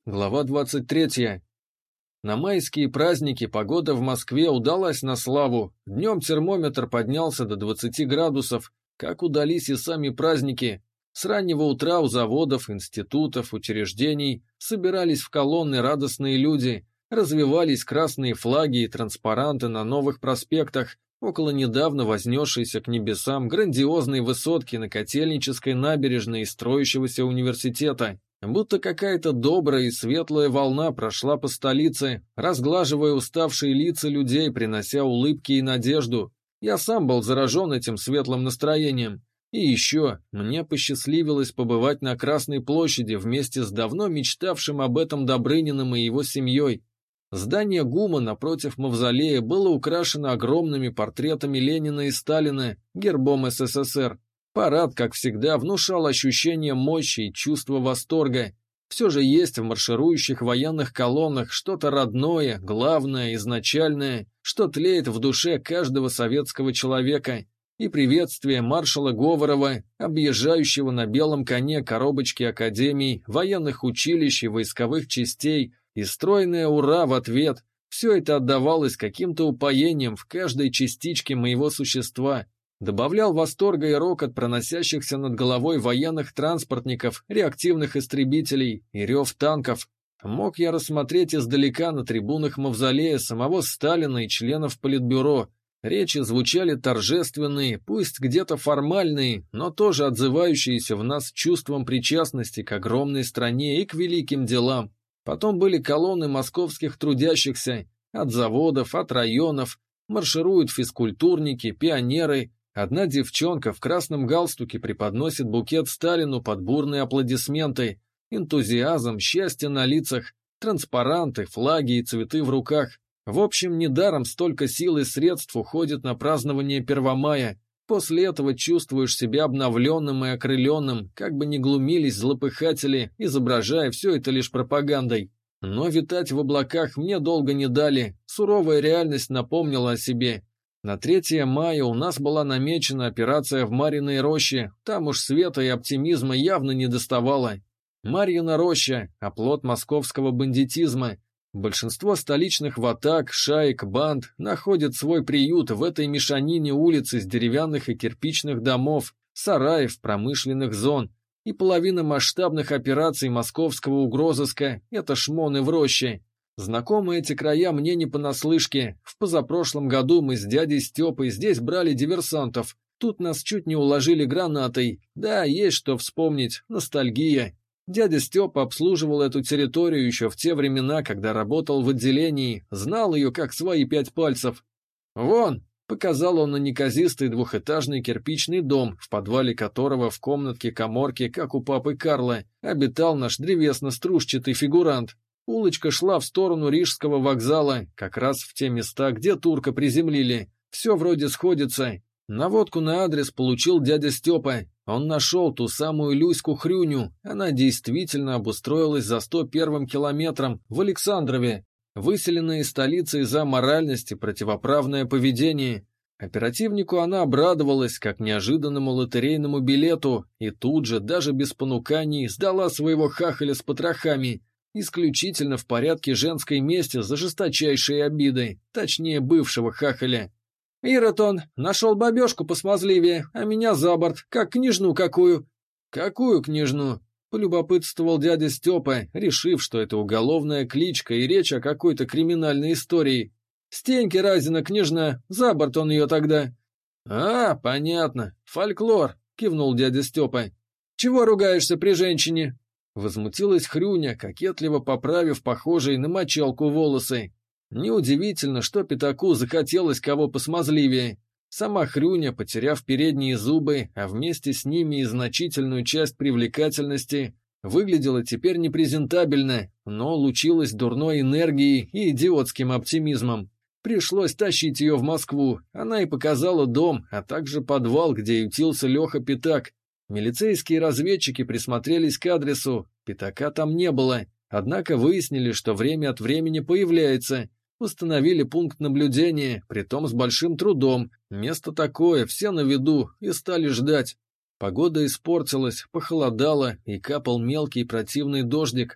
Глава 23. На майские праздники погода в Москве удалась на славу. Днем термометр поднялся до 20 градусов, как удались и сами праздники. С раннего утра у заводов, институтов, учреждений собирались в колонны радостные люди, развевались красные флаги и транспаранты на новых проспектах, около недавно вознесшейся к небесам грандиозной высотки на Котельнической набережной строящегося университета. Будто какая-то добрая и светлая волна прошла по столице, разглаживая уставшие лица людей, принося улыбки и надежду. Я сам был заражен этим светлым настроением. И еще мне посчастливилось побывать на Красной площади вместе с давно мечтавшим об этом Добрыниным и его семьей. Здание ГУМа напротив мавзолея было украшено огромными портретами Ленина и Сталина, гербом СССР. Парад, как всегда, внушал ощущение мощи и чувство восторга. Все же есть в марширующих военных колоннах что-то родное, главное, изначальное, что тлеет в душе каждого советского человека. И приветствие маршала Говорова, объезжающего на белом коне коробочки академий, военных училищ и войсковых частей, и стройное «Ура!» в ответ – все это отдавалось каким-то упоением в каждой частичке моего существа. Добавлял восторга и рокот проносящихся над головой военных транспортников, реактивных истребителей и рев танков. Мог я рассмотреть издалека на трибунах мавзолея самого Сталина и членов Политбюро. Речи звучали торжественные, пусть где-то формальные, но тоже отзывающиеся в нас чувством причастности к огромной стране и к великим делам. Потом были колонны московских трудящихся, от заводов, от районов, маршируют физкультурники, пионеры. Одна девчонка в красном галстуке преподносит букет Сталину под бурные аплодисменты, энтузиазм, счастье на лицах, транспаранты, флаги и цветы в руках. В общем, недаром столько сил и средств уходит на празднование 1 мая. После этого чувствуешь себя обновленным и окрыленным, как бы ни глумились злопыхатели, изображая все это лишь пропагандой. Но витать в облаках мне долго не дали, суровая реальность напомнила о себе. На 3 мая у нас была намечена операция в Марьиной роще, там уж света и оптимизма явно не доставало. Марьина роща – оплот московского бандитизма. Большинство столичных ватаг, шаек, банд находят свой приют в этой мешанине улиц из деревянных и кирпичных домов, сараев, промышленных зон. И половина масштабных операций московского угрозыска – это шмоны в роще. Знакомы эти края мне не понаслышке. В позапрошлом году мы с дядей Степой здесь брали диверсантов. Тут нас чуть не уложили гранатой. Да, есть что вспомнить. Ностальгия. Дядя Степа обслуживал эту территорию еще в те времена, когда работал в отделении. Знал ее как свои 5 пальцев. «Вон!» — показал он на неказистый двухэтажный кирпичный дом, в подвале которого в комнатке-каморке, как у папы Карла, обитал наш древесно-стружчатый фигурант. Улочка шла в сторону Рижского вокзала, как раз в те места, где турка приземлили. Все вроде сходится. Наводку на адрес получил дядя Степа. Он нашел ту самую Люську Хрюню. Она действительно обустроилась за 101-м километром в Александрове, выселенная из столицы из-за аморальности, противоправное поведение. Оперативнику она обрадовалась, как неожиданному лотерейному билету, и тут же, даже без понуканий, сдала своего хахаля с потрохами. Исключительно в порядке женской мести за жесточайшие обиды, точнее бывшего хахаля. «Ирод нашел бабешку посмазливее, а меня за борт, как княжну какую». «Какую княжну?» — полюбопытствовал дядя Степа, решив, что это уголовная кличка и речь о какой-то криминальной истории. «Стеньки Разина княжна, за борт он ее тогда». «А, понятно, фольклор», — кивнул дядя Степа. «Чего ругаешься при женщине?» Возмутилась Хрюня, кокетливо поправив похожие на мочалку волосы. Неудивительно, что пятаку захотелось кого посмазливее. Сама Хрюня, потеряв передние зубы, а вместе с ними и значительную часть привлекательности, выглядела теперь непрезентабельно, но лучилась дурной энергией и идиотским оптимизмом. Пришлось тащить ее в Москву, она и показала дом, а также подвал, где ютился Леха Пятак. Милицейские разведчики присмотрелись к адресу, Пятака там не было, однако выяснили, что время от времени появляется. Установили пункт наблюдения, притом с большим трудом. Место такое, все на виду, и стали ждать. Погода испортилась, похолодало, и капал мелкий противный дождик.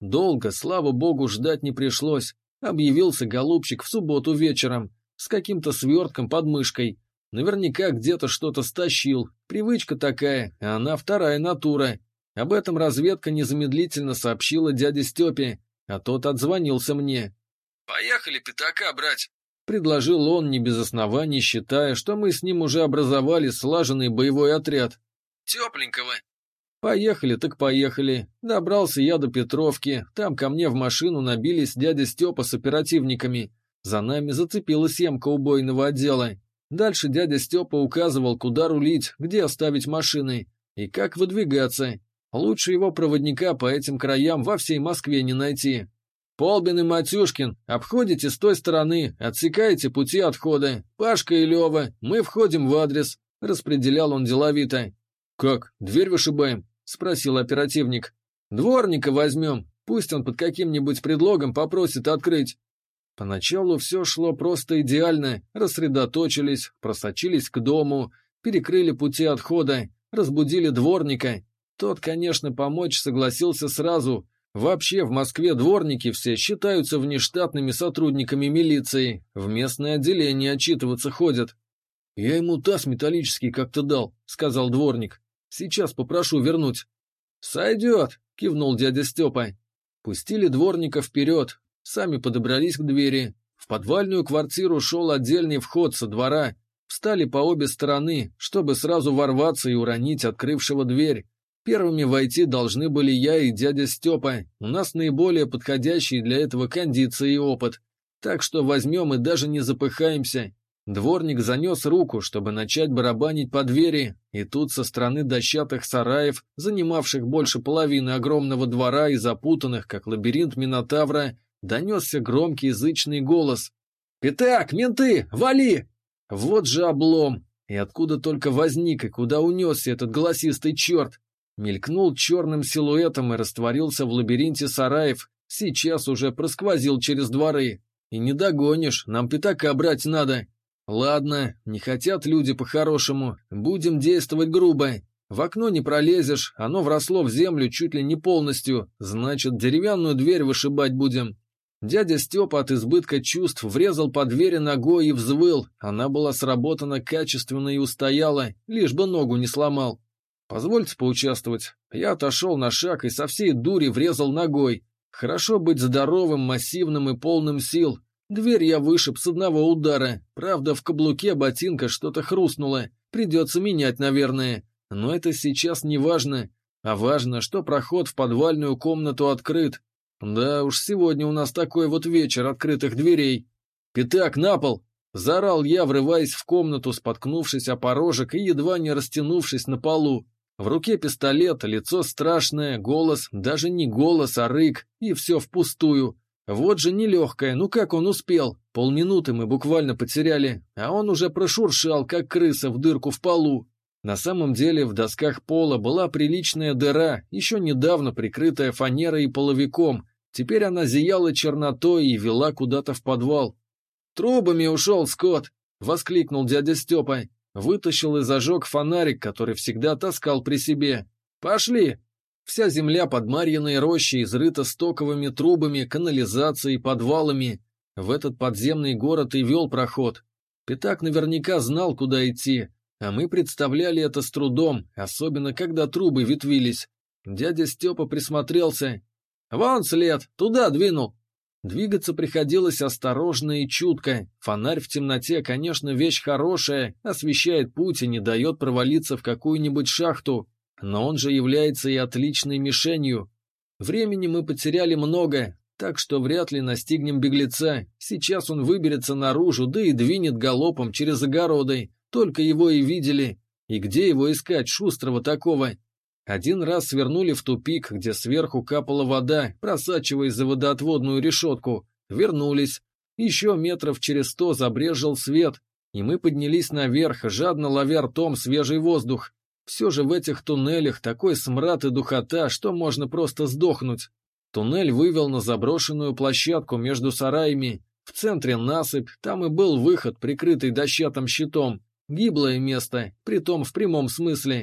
Долго, слава богу, ждать не пришлось. Объявился голубчик в субботу вечером с каким-то свертком под мышкой. Наверняка где-то что-то стащил. Привычка такая, а она вторая натура. Об этом разведка незамедлительно сообщила дяде Степе, а тот отзвонился мне. «Поехали пятака брать», — предложил он не без оснований, считая, что мы с ним уже образовали слаженный боевой отряд. «Тепленького». Поехали так поехали. Добрался я до Петровки, там ко мне в машину набились дядя Степа с оперативниками. За нами зацепилась емка убойного отдела. Дальше дядя Степа указывал, куда рулить, где оставить машины и как выдвигаться. Лучше его проводника по этим краям во всей Москве не найти. «Полбин и Матюшкин, обходите с той стороны, отсекаете пути отхода. Пашка и Лева, мы входим в адрес», — распределял он деловито. «Как, дверь вышибаем?» — спросил оперативник. «Дворника возьмем, пусть он под каким-нибудь предлогом попросит открыть». Поначалу все шло просто идеально, рассредоточились, просочились к дому, перекрыли пути отхода, разбудили дворника. Тот, конечно, помочь согласился сразу. Вообще в Москве дворники все считаются внештатными сотрудниками милиции, в местное отделение отчитываться ходят. «Я ему таз металлический как-то дал», — сказал дворник. «Сейчас попрошу вернуть». «Сойдет», — кивнул дядя Степа. Пустили дворника вперед, сами подобрались к двери. В подвальную квартиру шел отдельный вход со двора. Встали по обе стороны, чтобы сразу ворваться и уронить открывшего дверь. Первыми войти должны были я и дядя Степа. У нас наиболее подходящие для этого кондиции и опыт. Так что возьмем и даже не запыхаемся. Дворник занес руку, чтобы начать барабанить по двери, и тут со стороны дощатых сараев, занимавших больше половины огромного двора и запутанных, как лабиринт Минотавра, донесся громкий язычный голос. «Пятак, менты, вали!» Вот же облом! И откуда только возник, и куда унесся этот голосистый черт? Мелькнул черным силуэтом и растворился в лабиринте сараев, сейчас уже просквозил через дворы. И не догонишь, нам пятака брать надо. Ладно, не хотят люди по-хорошему, будем действовать грубо. В окно не пролезешь, оно вросло в землю чуть ли не полностью, значит, деревянную дверь вышибать будем. Дядя Степа от избытка чувств врезал по двери ногой и взвыл, она была сработана качественно и устояла, лишь бы ногу не сломал. «Позвольте поучаствовать». Я отошел на шаг и со всей дури врезал ногой. Хорошо быть здоровым, массивным и полным сил. Дверь я вышиб с одного удара. Правда, в каблуке ботинка что-то хрустнуло. Придется менять, наверное. Но это сейчас не важно. А важно, что проход в подвальную комнату открыт. Да уж, сегодня у нас такой вот вечер открытых дверей. «Пятак, на пол!» — заорал я, врываясь в комнату, споткнувшись о порожек и едва не растянувшись на полу. В руке пистолет, лицо страшное, голос, даже не голос, а рык, и все впустую. Вот же нелегкое, ну как он успел? Полминуты мы буквально потеряли, а он уже прошуршал, как крыса в дырку в полу. На самом деле в досках пола была приличная дыра, еще недавно прикрытая фанерой и половиком. Теперь она зияла чернотой и вела куда-то в подвал. «Трубами ушел, скот!» — воскликнул дядя Степа. Вытащил и зажег фонарик, который всегда таскал при себе. «Пошли!» Вся земля под Марьиной рощей изрыта стоковыми трубами, канализацией, подвалами. В этот подземный город и вел проход. Пятак наверняка знал, куда идти, а мы представляли это с трудом, особенно когда трубы ветвились. Дядя Степа присмотрелся. «Вон след, туда двинул!» Двигаться приходилось осторожно и чутко. Фонарь в темноте, конечно, вещь хорошая, освещает путь и не дает провалиться в какую-нибудь шахту, но он же является и отличной мишенью. Времени мы потеряли много, так что вряд ли настигнем беглеца. Сейчас он выберется наружу, да и двинет галопом через огороды. Только его и видели. И где его искать, шустрого такого? Один раз свернули в тупик, где сверху капала вода, просачиваясь за водоотводную решетку. Вернулись. Еще метров через 100 забрезжил свет, и мы поднялись наверх, жадно ловя ртом свежий воздух. Все же в этих туннелях такой смрад и духота, что можно просто сдохнуть. Туннель вывел на заброшенную площадку между сараями. В центре насыпь, там и был выход, прикрытый дощатым щитом. Гиблое место, притом в прямом смысле.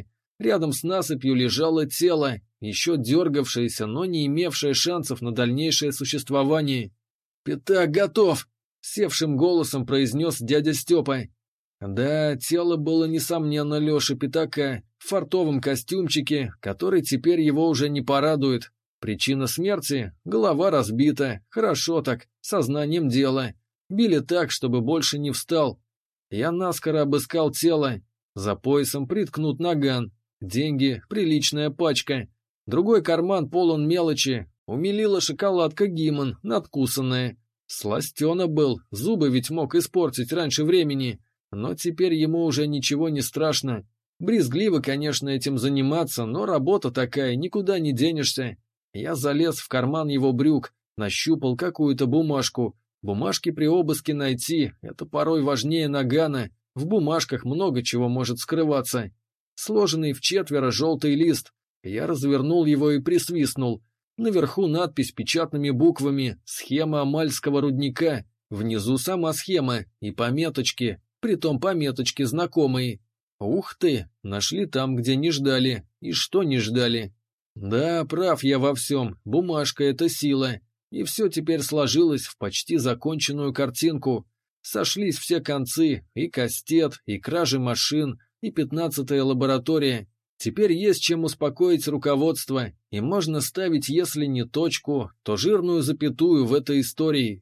Рядом с насыпью лежало тело, еще дергавшееся, но не имевшее шансов на дальнейшее существование. «Пятак готов!» — севшим голосом произнес дядя Степа. Да, тело было, несомненно, Леши Пятака в фартовом костюмчике, который теперь его уже не порадует. Причина смерти — голова разбита, хорошо так, сознанием дела. Били так, чтобы больше не встал. Я наскоро обыскал тело. За поясом приткнут наган. Деньги — приличная пачка. Другой карман полон мелочи. Умилила шоколадка Гимон, надкусанная. Сластена был, зубы ведь мог испортить раньше времени. Но теперь ему уже ничего не страшно. Брезгливо, конечно, этим заниматься, но работа такая, никуда не денешься. Я залез в карман его брюк, нащупал какую-то бумажку. Бумажки при обыске найти — это порой важнее нагана. В бумажках много чего может скрываться. Сложенный вчетверо желтый лист. Я развернул его и присвистнул. Наверху надпись печатными буквами «Схема Амальского рудника». Внизу сама схема и пометочки. Притом пометочки знакомые. Ух ты, нашли там, где не ждали. И что не ждали? Да, прав я во всем, бумажка — это сила. И все теперь сложилось в почти законченную картинку. Сошлись все концы, и кастет, и кражи машин, и 15-я лаборатория. Теперь есть чем успокоить руководство, и можно ставить, если не точку, то жирную запятую в этой истории.